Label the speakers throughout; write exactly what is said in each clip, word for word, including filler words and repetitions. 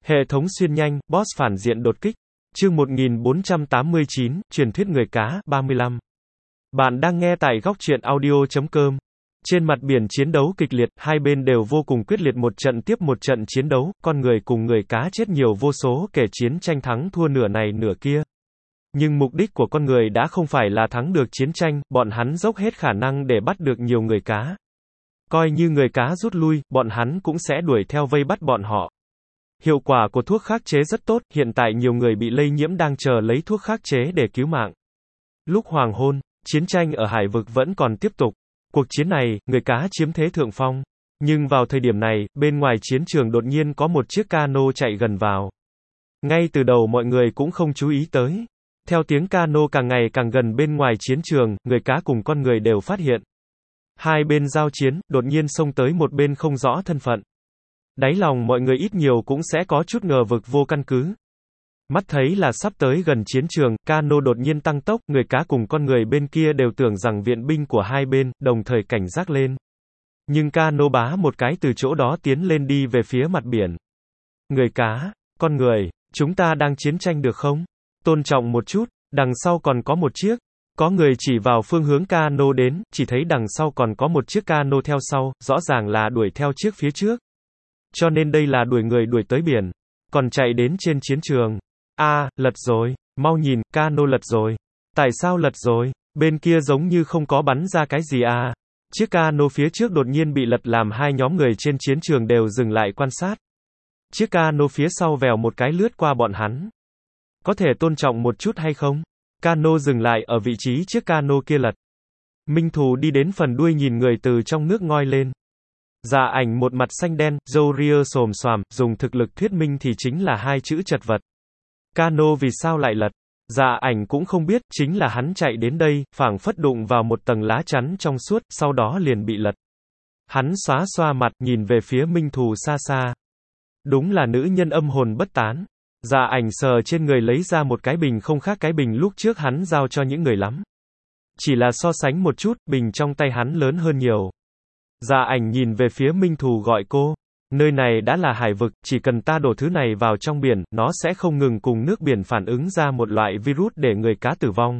Speaker 1: Hệ thống xuyên nhanh, boss phản diện đột kích. Chương một nghìn bốn trăm tám mươi chín, truyền thuyết người cá, ba mươi lăm. Bạn đang nghe tại góc truyện audio chấm com. Trên mặt biển chiến đấu kịch liệt, hai bên đều vô cùng quyết liệt, một trận tiếp một trận chiến đấu, con người cùng người cá chết nhiều vô số kể, chiến tranh thắng thua nửa này nửa kia. Nhưng mục đích của con người đã không phải là thắng được chiến tranh, bọn hắn dốc hết khả năng để bắt được nhiều người cá. Coi như người cá rút lui, bọn hắn cũng sẽ đuổi theo vây bắt bọn họ. Hiệu quả của thuốc khắc chế rất tốt, hiện tại nhiều người bị lây nhiễm đang chờ lấy thuốc khắc chế để cứu mạng. Lúc hoàng hôn, chiến tranh ở hải vực vẫn còn tiếp tục. Cuộc chiến này, người cá chiếm thế thượng phong. Nhưng vào thời điểm này, bên ngoài chiến trường đột nhiên có một chiếc cano chạy gần vào. Ngay từ đầu mọi người cũng không chú ý tới. Theo tiếng cano càng ngày càng gần bên ngoài chiến trường, người cá cùng con người đều phát hiện. Hai bên giao chiến, đột nhiên xông tới một bên không rõ thân phận. Đáy lòng mọi người ít nhiều cũng sẽ có chút ngờ vực vô căn cứ. Mắt thấy là sắp tới gần chiến trường, cano đột nhiên tăng tốc, người cá cùng con người bên kia đều tưởng rằng viện binh của hai bên, đồng thời cảnh giác lên. Nhưng cano bá một cái từ chỗ đó tiến lên đi về phía mặt biển. Người cá, con người, chúng ta đang chiến tranh được không? Tôn trọng một chút, đằng sau còn có một chiếc. Có người chỉ vào phương hướng cano đến, chỉ thấy đằng sau còn có một chiếc cano theo sau, rõ ràng là đuổi theo chiếc phía trước. Cho nên đây là đuổi người đuổi tới biển, còn chạy đến trên chiến trường. A, à, lật rồi, mau nhìn, cano lật rồi. Tại sao lật rồi? Bên kia giống như không có bắn ra cái gì à? Chiếc cano phía trước đột nhiên bị lật làm hai nhóm người trên chiến trường đều dừng lại quan sát. Chiếc cano phía sau vèo một cái lướt qua bọn hắn. Có thể tôn trọng một chút hay không? Cano dừng lại ở vị trí chiếc cano kia lật. Minh Thù đi đến phần đuôi nhìn người từ trong nước ngoi lên. Dạ ảnh một mặt xanh đen, râu ria xồm xoàm, dùng thực lực thuyết minh thì chính là hai chữ chật vật. Cano vì sao lại lật? Dạ ảnh cũng không biết, chính là hắn chạy đến đây, phảng phất đụng vào một tầng lá chắn trong suốt, sau đó liền bị lật. Hắn xóa xoa mặt, nhìn về phía Minh Thù xa xa. Đúng là nữ nhân âm hồn bất tán. Dạ ảnh sờ trên người lấy ra một cái bình không khác cái bình lúc trước hắn giao cho những người lắm. Chỉ là so sánh một chút, bình trong tay hắn lớn hơn nhiều. Dạ ảnh nhìn về phía Minh Thù gọi cô. Nơi này đã là hải vực, chỉ cần ta đổ thứ này vào trong biển, nó sẽ không ngừng cùng nước biển phản ứng ra một loại virus để người cá tử vong.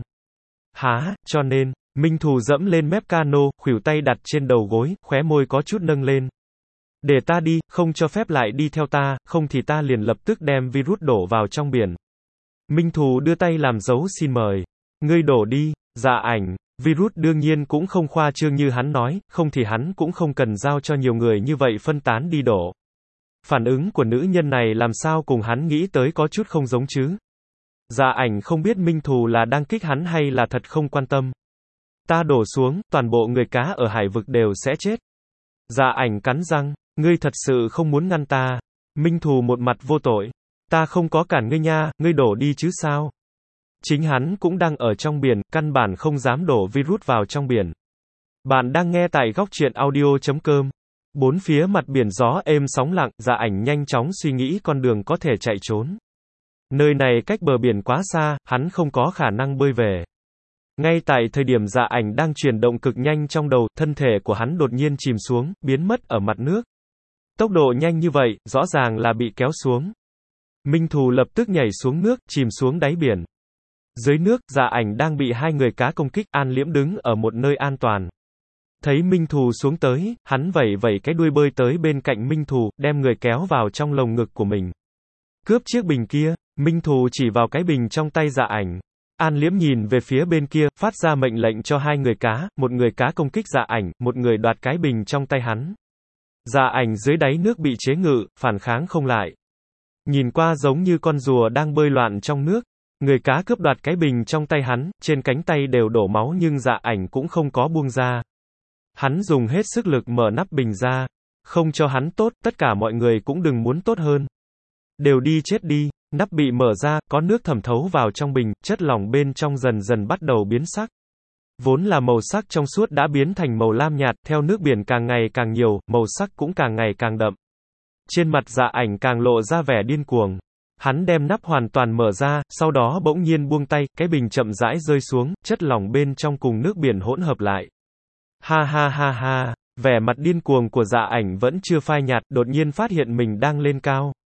Speaker 1: Hả, cho nên, Minh Thù dẫm lên mép cano, khuỷu tay đặt trên đầu gối, khóe môi có chút nâng lên. Để ta đi, không cho phép lại đi theo ta, không thì ta liền lập tức đem virus đổ vào trong biển. Minh Thù đưa tay làm dấu xin mời. Ngươi đổ đi, dạ ảnh. Virus đương nhiên cũng không khoa trương như hắn nói, không thì hắn cũng không cần giao cho nhiều người như vậy phân tán đi đổ. Phản ứng của nữ nhân này làm sao cùng hắn nghĩ tới có chút không giống chứ. Dạ ảnh không biết Minh Thù là đang kích hắn hay là thật không quan tâm. Ta đổ xuống, toàn bộ người cá ở hải vực đều sẽ chết. Dạ ảnh cắn răng, ngươi thật sự không muốn ngăn ta. Minh Thù một mặt vô tội. Ta không có cản ngươi nha, ngươi đổ đi chứ sao. Chính hắn cũng đang ở trong biển, căn bản không dám đổ virus vào trong biển. Bạn đang nghe tại góc truyện audio chấm com. Bốn phía mặt biển gió êm sóng lặng, dạ ảnh nhanh chóng suy nghĩ con đường có thể chạy trốn. Nơi này cách bờ biển quá xa, hắn không có khả năng bơi về. Ngay tại thời điểm dạ ảnh đang chuyển động cực nhanh trong đầu, thân thể của hắn đột nhiên chìm xuống, biến mất ở mặt nước. Tốc độ nhanh như vậy, rõ ràng là bị kéo xuống. Minh Thù lập tức nhảy xuống nước, chìm xuống đáy biển. Dưới nước, dạ ảnh đang bị hai người cá công kích, An Liễm đứng ở một nơi an toàn. Thấy Minh Thù xuống tới, hắn vẩy vẩy cái đuôi bơi tới bên cạnh Minh Thù, đem người kéo vào trong lồng ngực của mình. Cướp chiếc bình kia, Minh Thù chỉ vào cái bình trong tay dạ ảnh. An Liễm nhìn về phía bên kia, phát ra mệnh lệnh cho hai người cá, một người cá công kích dạ ảnh, một người đoạt cái bình trong tay hắn. Dạ ảnh dưới đáy nước bị chế ngự, phản kháng không lại. Nhìn qua giống như con rùa đang bơi loạn trong nước. Người cá cướp đoạt cái bình trong tay hắn, trên cánh tay đều đổ máu nhưng dạ ảnh cũng không có buông ra. Hắn dùng hết sức lực mở nắp bình ra. Không cho hắn tốt, tất cả mọi người cũng đừng muốn tốt hơn. Đều đi chết đi. Nắp bị mở ra, có nước thẩm thấu vào trong bình, chất lỏng bên trong dần dần bắt đầu biến sắc. Vốn là màu sắc trong suốt đã biến thành màu lam nhạt, theo nước biển càng ngày càng nhiều, màu sắc cũng càng ngày càng đậm. Trên mặt dạ ảnh càng lộ ra vẻ điên cuồng. Hắn đem nắp hoàn toàn mở ra, sau đó bỗng nhiên buông tay, cái bình chậm rãi rơi xuống, chất lỏng bên trong cùng nước biển hỗn hợp lại. Ha ha ha ha, vẻ mặt điên cuồng của dạ ảnh vẫn chưa phai nhạt, đột nhiên phát hiện mình đang lên cao.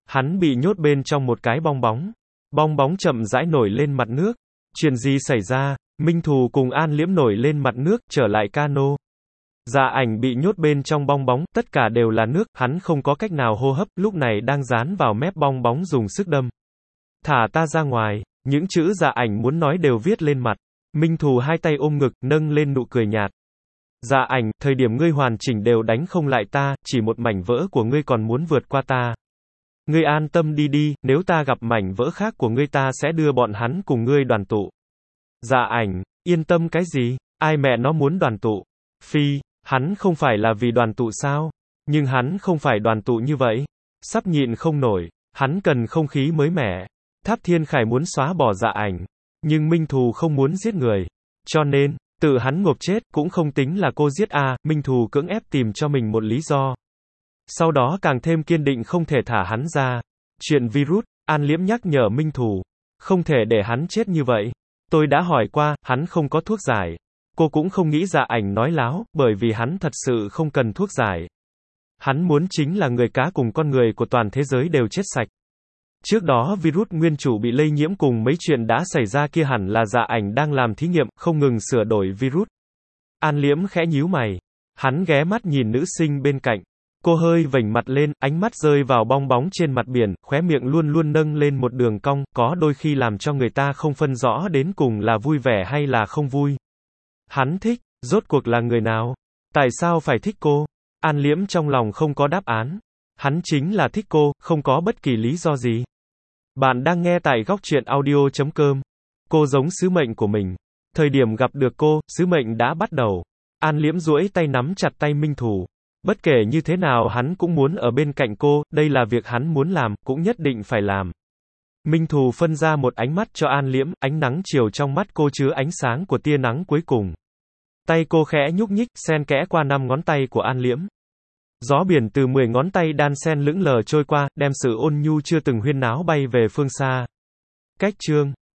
Speaker 1: Hắn bị nhốt bên trong một cái bong bóng. Bong bóng chậm rãi nổi lên mặt nước. Chuyện gì xảy ra? Minh Thù cùng An Liễm nổi lên mặt nước, trở lại cano. Dạ Ảnh bị nhốt bên trong bong bóng, tất cả đều là nước, hắn không có cách nào hô hấp, lúc này đang dán vào mép bong bóng dùng sức đâm. Thả ta ra ngoài, những chữ Dạ Ảnh muốn nói đều viết lên mặt. Minh Thù hai tay ôm ngực, nâng lên nụ cười nhạt. Dạ Ảnh, thời điểm ngươi hoàn chỉnh đều đánh không lại ta, chỉ một mảnh vỡ của ngươi còn muốn vượt qua ta. Ngươi an tâm đi đi, nếu ta gặp mảnh vỡ khác của ngươi ta sẽ đưa bọn hắn cùng ngươi đoàn tụ. Dạ Ảnh, yên tâm cái gì, ai mẹ nó muốn đoàn tụ? Phi, hắn không phải là vì đoàn tụ sao? Nhưng hắn không phải đoàn tụ như vậy. Sắp nhịn không nổi, hắn cần không khí mới mẻ. Tháp Thiên Khải muốn xóa bỏ Dạ Ảnh, nhưng Minh Thù không muốn giết người. Cho nên, tự hắn ngộp chết, cũng không tính là cô giết a, Minh Thù cưỡng ép tìm cho mình một lý do. Sau đó càng thêm kiên định không thể thả hắn ra. Chuyện virus, An Liễm nhắc nhở Minh Thù. Không thể để hắn chết như vậy. Tôi đã hỏi qua, hắn không có thuốc giải. Cô cũng không nghĩ Dạ Ảnh nói láo, bởi vì hắn thật sự không cần thuốc giải. Hắn muốn chính là người cá cùng con người của toàn thế giới đều chết sạch. Trước đó virus nguyên chủ bị lây nhiễm cùng mấy chuyện đã xảy ra kia hẳn là Dạ Ảnh đang làm thí nghiệm, không ngừng sửa đổi virus. An Liễm khẽ nhíu mày. Hắn ghé mắt nhìn nữ sinh bên cạnh. Cô hơi vểnh mặt lên, ánh mắt rơi vào bong bóng trên mặt biển, khóe miệng luôn luôn nâng lên một đường cong, có đôi khi làm cho người ta không phân rõ đến cùng là vui vẻ hay là không vui. Hắn thích, rốt cuộc là người nào? Tại sao phải thích cô? An Liễm trong lòng không có đáp án. Hắn chính là thích cô, không có bất kỳ lý do gì. Bạn đang nghe tại góc truyện audio chấm com. Cô giống sứ mệnh của mình. Thời điểm gặp được cô, sứ mệnh đã bắt đầu. An Liễm duỗi tay nắm chặt tay Minh Thù. Bất kể như thế nào hắn cũng muốn ở bên cạnh cô, đây là việc hắn muốn làm, cũng nhất định phải làm. Minh Thù phân ra một ánh mắt cho An Liễm, ánh nắng chiều trong mắt cô chứa ánh sáng của tia nắng cuối cùng. Tay cô khẽ nhúc nhích, xen kẽ qua năm ngón tay của An Liễm. Gió biển từ mười ngón tay đan xen lững lờ trôi qua, đem sự ôn nhu chưa từng huyên náo bay về phương xa. Cách chương